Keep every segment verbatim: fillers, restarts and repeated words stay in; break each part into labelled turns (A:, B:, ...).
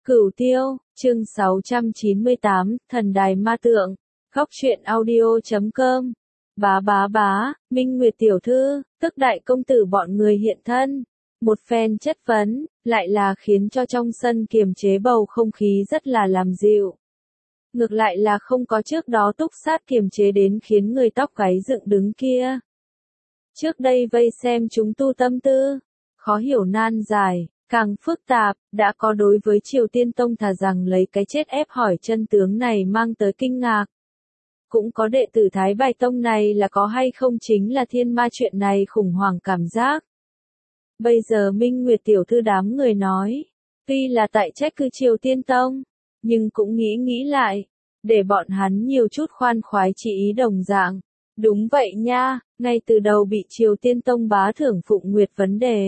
A: Cửu Tiêu, chương sáu trăm chín mươi tám, Thần Đài Ma Tượng, Góc truyện audio chấm com. Bá bá bá, Minh Nguyệt tiểu thư, tức đại công tử bọn người hiện thân. Một phen chất vấn, lại là khiến cho trong sân kiềm chế bầu không khí rất là làm dịu. Ngược lại là không có trước đó túc sát kiềm chế đến khiến người tóc gáy dựng đứng kia. Trước đây vây xem chúng tu tâm tư, khó hiểu nan giải, càng phức tạp, đã có đối với Triều Tiên Tông thà rằng lấy cái chết ép hỏi chân tướng này mang tới kinh ngạc. Cũng có đệ tử Thái Bài Tông này là có hay không chính là thiên ma chuyện này khủng hoảng cảm giác. Bây giờ Minh Nguyệt tiểu thư đám người nói, tuy là tại trách cứ Triều Tiên Tông, nhưng cũng nghĩ nghĩ lại, để bọn hắn nhiều chút khoan khoái chỉ ý đồng dạng. Đúng vậy nha, ngay từ đầu bị Triều Tiên Tông bá thưởng Phụng Nguyệt vấn đề.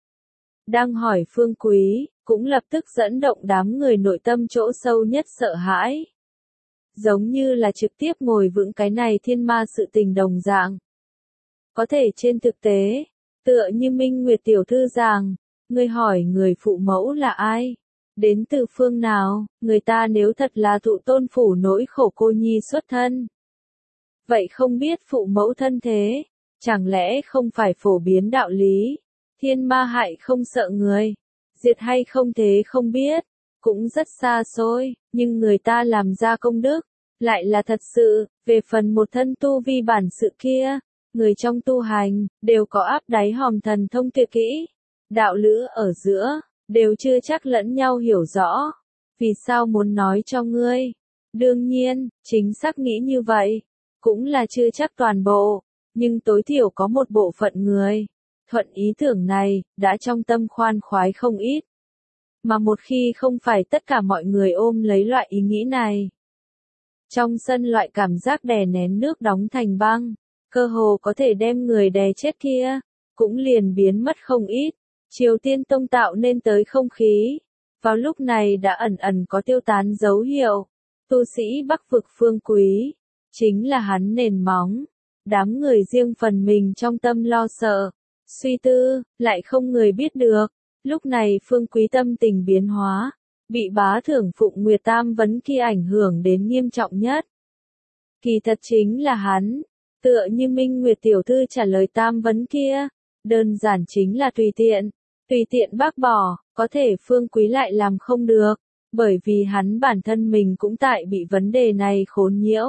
A: Đang hỏi Phương Quý, cũng lập tức dẫn động đám người nội tâm chỗ sâu nhất sợ hãi. Giống như là trực tiếp ngồi vững cái này thiên ma sự tình đồng dạng. Có thể trên thực tế, tựa như Minh Nguyệt tiểu thư rằng, người hỏi người phụ mẫu là ai? Đến từ phương nào? Người ta nếu thật là thụ tôn phủ nỗi khổ cô nhi xuất thân. Vậy không biết phụ mẫu thân thế, chẳng lẽ không phải phổ biến đạo lý? Thiên ma hại không sợ người, diệt hay không thế không biết, cũng rất xa xôi, nhưng người ta làm ra công đức, lại là thật sự. Về phần một thân tu vi bản sự kia, người trong tu hành, đều có áp đáy hòm thần thông tuyệt kỹ, đạo lữ ở giữa, đều chưa chắc lẫn nhau hiểu rõ, vì sao muốn nói cho ngươi? Đương nhiên, chính xác nghĩ như vậy, cũng là chưa chắc toàn bộ, nhưng tối thiểu có một bộ phận người. Thuận ý tưởng này, đã trong tâm khoan khoái không ít. Mà một khi không phải tất cả mọi người ôm lấy loại ý nghĩ này. Trong sân loại cảm giác đè nén nước đóng thành băng, cơ hồ có thể đem người đè chết kia, cũng liền biến mất không ít. Triều Tiên Tông tạo nên tới không khí, vào lúc này đã ẩn ẩn có tiêu tán dấu hiệu. Tu sĩ Bắc vực Phương Quý, chính là hắn nền móng. Đám người riêng phần mình trong tâm lo sợ. Suy tư, lại không người biết được. Lúc này Phương Quý tâm tình biến hóa, bị bá thưởng Phụng Nguyệt tam vấn kia ảnh hưởng đến nghiêm trọng nhất. Kỳ thật chính là hắn, tựa như Minh Nguyệt tiểu thư trả lời tam vấn kia, đơn giản chính là tùy tiện, tùy tiện bác bỏ, có thể Phương Quý lại làm không được, bởi vì hắn bản thân mình cũng tại bị vấn đề này khốn nhiễu.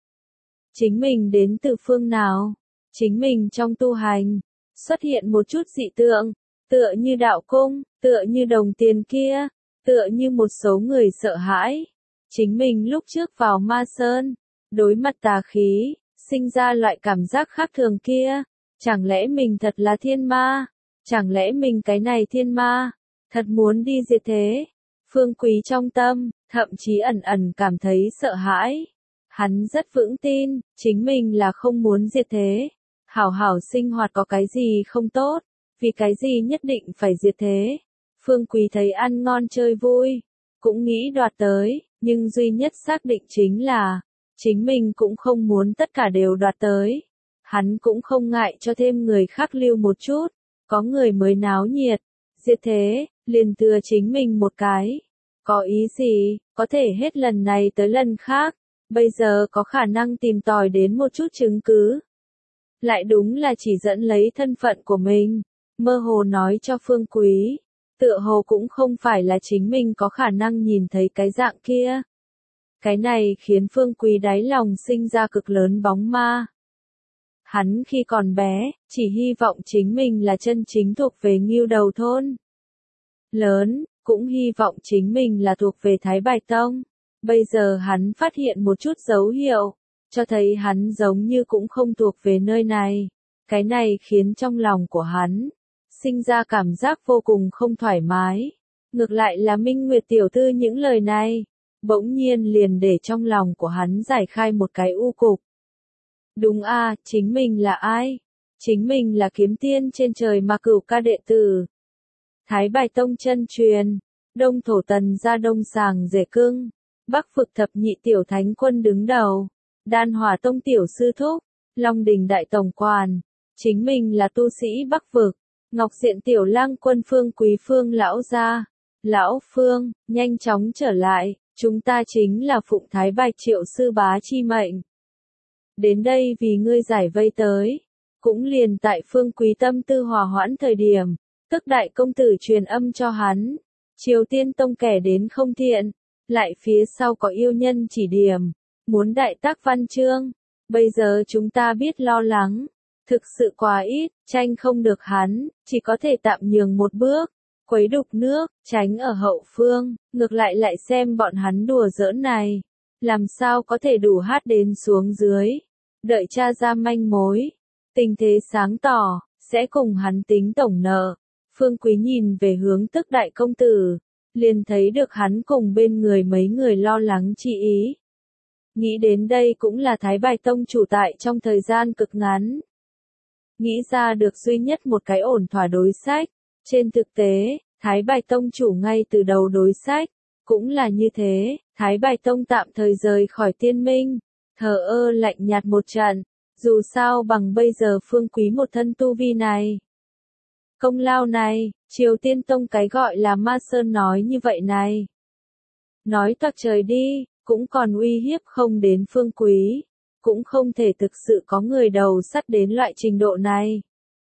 A: Chính mình đến từ phương nào? Chính mình trong tu hành xuất hiện một chút dị tượng, tựa như đạo cung, tựa như đồng tiền kia, tựa như một số người sợ hãi. Chính mình lúc trước vào ma sơn, đối mặt tà khí, sinh ra loại cảm giác khác thường kia. Chẳng lẽ mình thật là thiên ma? Chẳng lẽ mình cái này thiên ma, thật muốn đi diệt thế? Phương Quý trong tâm, thậm chí ẩn ẩn cảm thấy sợ hãi. Hắn rất vững tin, chính mình là không muốn diệt thế. Hảo hảo sinh hoạt có cái gì không tốt, vì cái gì nhất định phải diệt thế. Phương Quý thấy ăn ngon chơi vui, cũng nghĩ đoạt tới, nhưng duy nhất xác định chính là, chính mình cũng không muốn tất cả đều đoạt tới. Hắn cũng không ngại cho thêm người khác lưu một chút, có người mới náo nhiệt, diệt thế, liền thừa chính mình một cái. Có ý gì, có thể hết lần này tới lần khác, bây giờ có khả năng tìm tòi đến một chút chứng cứ. Lại đúng là chỉ dẫn lấy thân phận của mình, mơ hồ nói cho Phương Quý, tựa hồ cũng không phải là chính mình có khả năng nhìn thấy cái dạng kia. Cái này khiến Phương Quý đáy lòng sinh ra cực lớn bóng ma. Hắn khi còn bé, chỉ hy vọng chính mình là chân chính thuộc về Ngưu Đầu thôn. Lớn, cũng hy vọng chính mình là thuộc về Thái Bài Tông. Bây giờ hắn phát hiện một chút dấu hiệu, cho thấy hắn giống như cũng không thuộc về nơi này. Cái này khiến trong lòng của hắn sinh ra cảm giác vô cùng không thoải mái. Ngược lại là Minh Nguyệt tiểu thư những lời này, bỗng nhiên liền để trong lòng của hắn giải khai một cái u cục. Đúng a, à, chính mình là ai? Chính mình là kiếm tiên trên trời mà cửu ca đệ tử. Thái Bài Tông chân truyền, Đông thổ tần gia Đông sàng rể cưng, Bắc vực thập nhị tiểu thánh quân đứng đầu. Đan Hỏa Tông tiểu sư thúc, Long Đình đại tổng quản, chính mình là tu sĩ Bắc vực, Ngọc Diện tiểu lang quân Phương Quý phương lão gia, Lão Phương, nhanh chóng trở lại, chúng ta chính là Phụng Thái Bạch Triệu sư bá chi mệnh. Đến đây vì ngươi giải vây tới. Cũng liền tại Phương Quý tâm tư hòa hoãn thời điểm, tức đại công tử truyền âm cho hắn. Triều Tiên Tông kẻ đến không thiện, lại phía sau có yêu nhân chỉ điểm, muốn đại tác văn chương. Bây giờ chúng ta biết lo lắng, thực sự quá ít, tranh không được hắn, chỉ có thể tạm nhường một bước, quấy đục nước, tránh ở hậu phương, ngược lại lại xem bọn hắn đùa giỡn này, làm sao có thể đủ hát đến xuống dưới, đợi tra ra manh mối, tình thế sáng tỏ, sẽ cùng hắn tính tổng nợ. Phương Quý nhìn về hướng tức đại công tử, liền thấy được hắn cùng bên người mấy người lo lắng chi ý. Nghĩ đến đây cũng là Thái Bạch Tông chủ tại trong thời gian cực ngắn. Nghĩ ra được duy nhất một cái ổn thỏa đối sách. Trên thực tế, Thái Bạch Tông chủ ngay từ đầu đối sách, cũng là như thế, Thái Bạch Tông tạm thời rời khỏi tiên minh, thờ ơ lạnh nhạt một trận, dù sao bằng bây giờ Phương Quý một thân tu vi này. Công lao này, Triều Tiên Tông cái gọi là Ma Sơn nói như vậy này. Nói toạc trời đi, cũng còn uy hiếp không đến Phương Quý, cũng không thể thực sự có người đầu sắt đến loại trình độ này.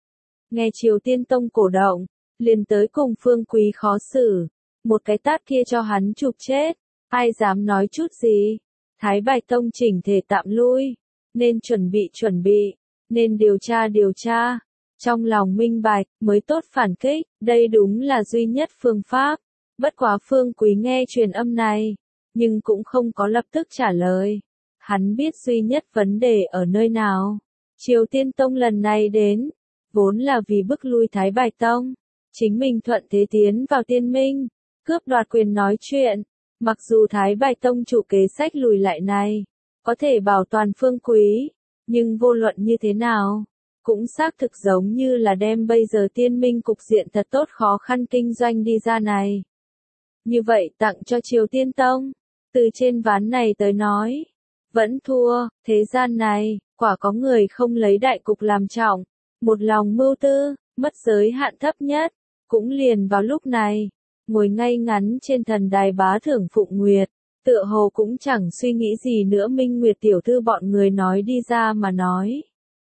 A: Nghe Triều Tiên Tông cổ động, liền tới cùng Phương Quý khó xử, một cái tát kia cho hắn chụp chết, ai dám nói chút gì. Thái Bạch Tông chỉnh thể tạm lui, nên chuẩn bị chuẩn bị, nên điều tra điều tra. Trong lòng minh bạch, mới tốt phản kích, đây đúng là duy nhất phương pháp. Bất quá Phương Quý nghe truyền âm này, nhưng cũng không có lập tức trả lời. Hắn biết duy nhất vấn đề ở nơi nào. Triều Tiên Tông lần này đến, vốn là vì bức lui Thái Bạch Tông. Chính mình thuận thế tiến vào tiên minh, cướp đoạt quyền nói chuyện. Mặc dù Thái Bạch Tông chủ kế sách lùi lại này, có thể bảo toàn Phương Quý, nhưng vô luận như thế nào, cũng xác thực giống như là đem bây giờ tiên minh cục diện thật tốt khó khăn kinh doanh đi ra này. Như vậy tặng cho Triều Tiên Tông, từ trên ván này tới nói, vẫn thua, thế gian này, quả có người không lấy đại cục làm trọng, một lòng mưu tư, mất giới hạn thấp nhất, cũng liền vào lúc này, ngồi ngay ngắn trên thần đài bá thưởng Phụng Nguyệt, tựa hồ cũng chẳng suy nghĩ gì nữa. Minh Nguyệt tiểu thư bọn người nói đi ra mà nói.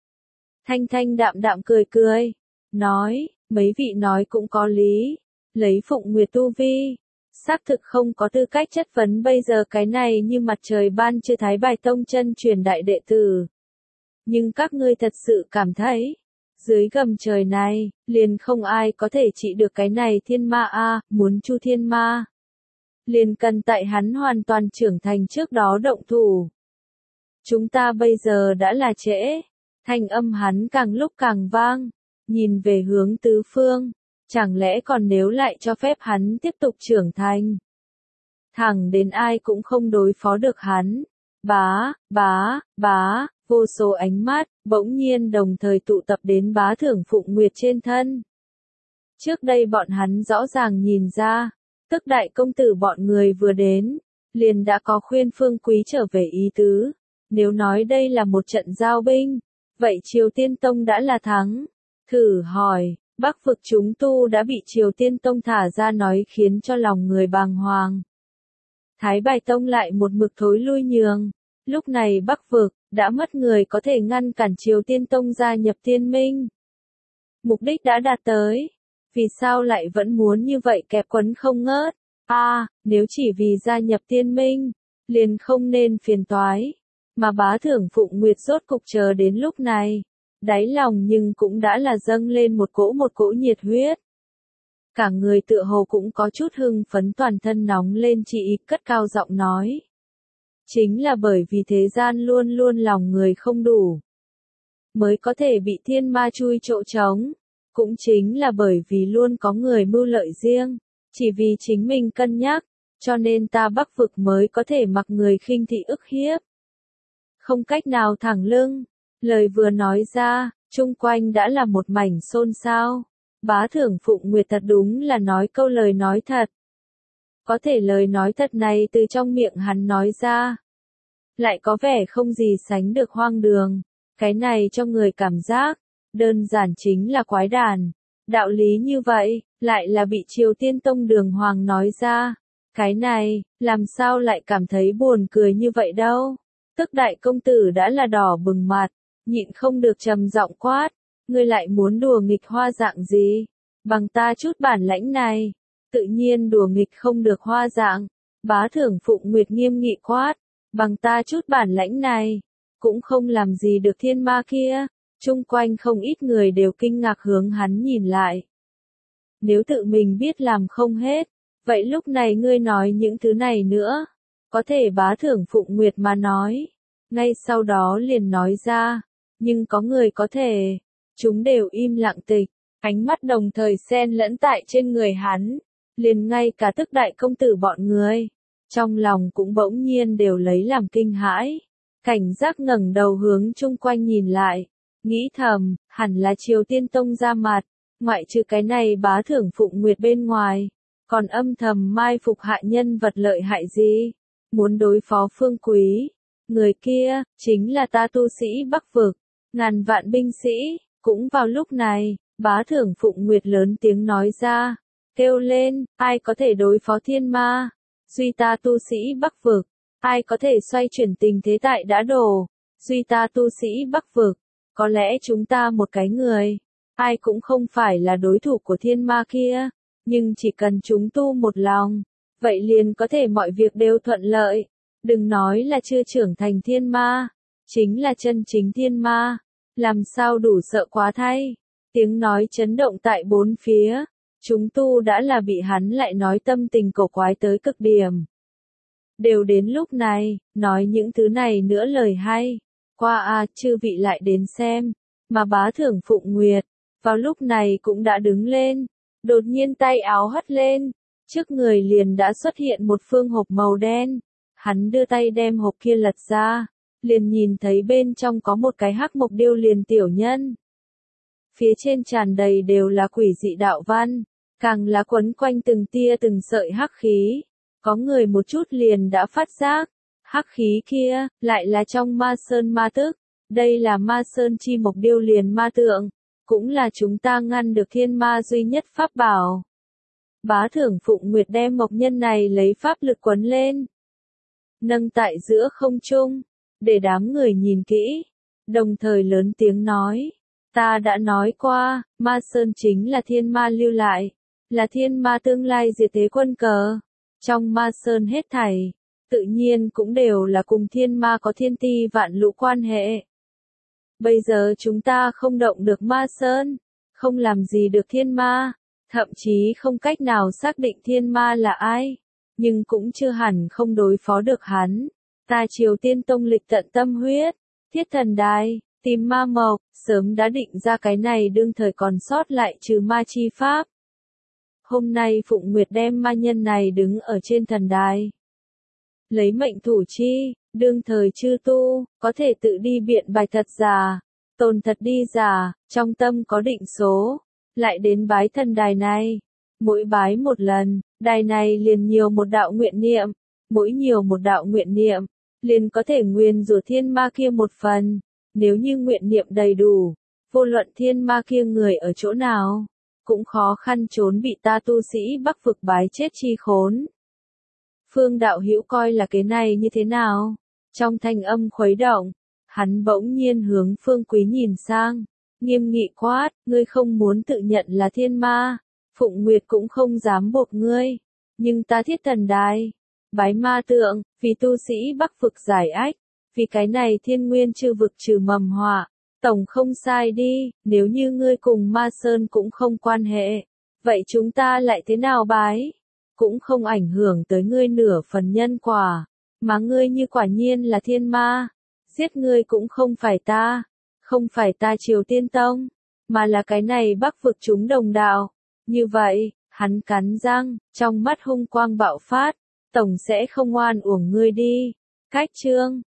A: Thanh Thanh đạm đạm cười cười, nói, mấy vị nói cũng có lý, lấy Phụng Nguyệt tu vi, xác thực không có tư cách chất vấn bây giờ cái này như mặt trời ban trưa Thái Bạch Tông chân truyền đại đệ tử. Nhưng các ngươi thật sự cảm thấy, dưới gầm trời này, liền không ai có thể trị được cái này thiên ma a, muốn chu thiên ma. Liền cần tại hắn hoàn toàn trưởng thành trước đó động thủ. Chúng ta bây giờ đã là trễ. Thanh âm hắn càng lúc càng vang, nhìn về hướng tứ phương, chẳng lẽ còn nếu lại cho phép hắn tiếp tục trưởng thành. Thẳng đến ai cũng không đối phó được hắn. Bá, bá, bá, vô số ánh mắt, bỗng nhiên đồng thời tụ tập đến bá thưởng Phụng Nguyệt trên thân. Trước đây bọn hắn rõ ràng nhìn ra, tức đại công tử bọn người vừa đến, liền đã có khuyên Phương Quý trở về ý tứ. Nếu nói đây là một trận giao binh, vậy Triều Tiên Tông đã là thắng. Thử hỏi, Bắc vực chúng tu đã bị Triều Tiên Tông thả ra nói khiến cho lòng người bàng hoàng. Thái Bạch Tông lại một mực thối lui nhường. Lúc này Bắc vực, đã mất người có thể ngăn cản Triều Tiên Tông gia nhập tiên minh. Mục đích đã đạt tới. Vì sao lại vẫn muốn như vậy kẹp quấn không ngớt? A, à, nếu chỉ vì gia nhập tiên minh, liền không nên phiền toái. Mà bá thưởng Phụng Nguyệt rốt cục chờ đến lúc này, đáy lòng nhưng cũng đã là dâng lên một cỗ một cỗ nhiệt huyết. Cả người tựa hồ cũng có chút hưng phấn, toàn thân nóng lên, chỉ ý cất cao giọng nói. Chính là bởi vì thế gian luôn luôn lòng người không đủ, mới có thể bị thiên ma chui chỗ trống. Cũng chính là bởi vì luôn có người mưu lợi riêng, chỉ vì chính mình cân nhắc, cho nên ta Bắc vực mới có thể mặc người khinh thị ức hiếp. Không cách nào thẳng lưng, lời vừa nói ra, chung quanh đã là một mảnh xôn xao. Bá thưởng Phụng Nguyệt thật đúng là nói câu lời nói thật. Có thể lời nói thật này từ trong miệng hắn nói ra, lại có vẻ không gì sánh được hoang đường. Cái này cho người cảm giác, đơn giản chính là quái đản. Đạo lý như vậy, lại là bị Triều Tiên Tông đường hoàng nói ra. Cái này, làm sao lại cảm thấy buồn cười như vậy đâu. Tức đại công tử đã là đỏ bừng mặt, nhịn không được trầm giọng quát, ngươi lại muốn đùa nghịch hoa dạng gì, bằng ta chút bản lãnh này, tự nhiên đùa nghịch không được hoa dạng. Bá Thưởng Phụng Nguyệt nghiêm nghị quát, bằng ta chút bản lãnh này, cũng không làm gì được thiên ma kia. Chung quanh không ít người đều kinh ngạc hướng hắn nhìn lại. Nếu tự mình biết làm không hết, vậy lúc này ngươi nói những thứ này nữa, có thể Bá Thưởng Phụng Nguyệt mà nói, ngay sau đó liền nói ra, nhưng có người có thể, chúng đều im lặng tịch, ánh mắt đồng thời xen lẫn tại trên người hắn, liền ngay cả Tức đại công tử bọn người, trong lòng cũng bỗng nhiên đều lấy làm kinh hãi, cảnh giác ngẩng đầu hướng chung quanh nhìn lại, nghĩ thầm, hẳn là Triều Tiên Tông ra mặt, ngoại trừ cái này Bá Thưởng Phụng Nguyệt bên ngoài, còn âm thầm mai phục hạ nhân vật lợi hại gì, muốn đối phó Phương Quý. Người kia, chính là ta tu sĩ Bắc Vực, ngàn vạn binh sĩ. Cũng vào lúc này, Bá Thưởng Phụng Nguyệt lớn tiếng nói ra, kêu lên, ai có thể đối phó thiên ma, duy ta tu sĩ Bắc Vực, ai có thể xoay chuyển tình thế tại đã đổ, duy ta tu sĩ Bắc Vực, có lẽ chúng ta một cái người, ai cũng không phải là đối thủ của thiên ma kia, nhưng chỉ cần chúng tu một lòng, vậy liền có thể mọi việc đều thuận lợi. Đừng nói là chưa trưởng thành thiên ma, chính là chân chính thiên ma, làm sao đủ sợ quá thay. Tiếng nói chấn động tại bốn phía, chúng tu đã là bị hắn lại nói tâm tình cổ quái tới cực điểm. Đều đến lúc này, nói những thứ này nữa lời hay, qua à, chư vị lại đến xem, mà Bá Thưởng Phụng Nguyệt, vào lúc này cũng đã đứng lên, đột nhiên tay áo hất lên, trước người liền đã xuất hiện một phương hộp màu đen. Hắn đưa tay đem hộp kia lật ra, liền nhìn thấy bên trong có một cái hắc mộc điêu liền tiểu nhân. Phía trên tràn đầy đều là quỷ dị đạo văn, càng là quấn quanh từng tia từng sợi hắc khí. Có người một chút liền đã phát giác, hắc khí kia, lại là trong ma sơn ma tức. Đây là ma sơn chi mộc điêu liền ma tượng, cũng là chúng ta ngăn được thiên ma duy nhất pháp bảo. Bá Thưởng Phụng Nguyệt đem mộc nhân này lấy pháp lực quấn lên, nâng tại giữa không trung, để đám người nhìn kỹ, đồng thời lớn tiếng nói, ta đã nói qua, ma sơn chính là thiên ma lưu lại, là thiên ma tương lai diệt thế quân cờ, trong ma sơn hết thảy, tự nhiên cũng đều là cùng thiên ma có thiên ti vạn lũ quan hệ. Bây giờ chúng ta không động được ma sơn, không làm gì được thiên ma, thậm chí không cách nào xác định thiên ma là ai. Nhưng cũng chưa hẳn không đối phó được hắn. Ta Triều Tiên Tông lịch tận tâm huyết, thiết thần đài, tìm ma mộc, sớm đã định ra cái này đương thời còn sót lại trừ ma chi pháp. Hôm nay Phụng Nguyệt đem ma nhân này đứng ở trên thần đài. Lấy mệnh thủ chi, đương thời chư tu, có thể tự đi biện bài thật giả, tồn thật đi giả, trong tâm có định số, lại đến bái thần đài này. Mỗi bái một lần, đài này liền nhiều một đạo nguyện niệm, mỗi nhiều một đạo nguyện niệm, liền có thể nguyền rủa thiên ma kia một phần, nếu như nguyện niệm đầy đủ, vô luận thiên ma kia người ở chỗ nào, cũng khó khăn trốn bị ta tu sĩ Bắc Vực bái chết chi khốn. Phương đạo hữu coi là cái này như thế nào? Trong thanh âm khuấy động, hắn bỗng nhiên hướng Phương Quý nhìn sang, nghiêm nghị quát, ngươi không muốn tự nhận là thiên ma. Phụng Nguyệt cũng không dám buộc ngươi, nhưng ta thiết thần đài, bái ma tượng, vì tu sĩ Bắc Vực giải ách, vì cái này thiên nguyên chư vực trừ mầm họa, tổng không sai đi, nếu như ngươi cùng ma sơn cũng không quan hệ, vậy chúng ta lại thế nào bái, cũng không ảnh hưởng tới ngươi nửa phần nhân quả, mà ngươi như quả nhiên là thiên ma, giết ngươi cũng không phải ta, không phải ta Triều Tiên Tông, mà là cái này Bắc Vực chúng đồng đạo. Như vậy, hắn cắn răng, trong mắt hung quang bạo phát, tổng sẽ không oan uổng ngươi đi. Cách chương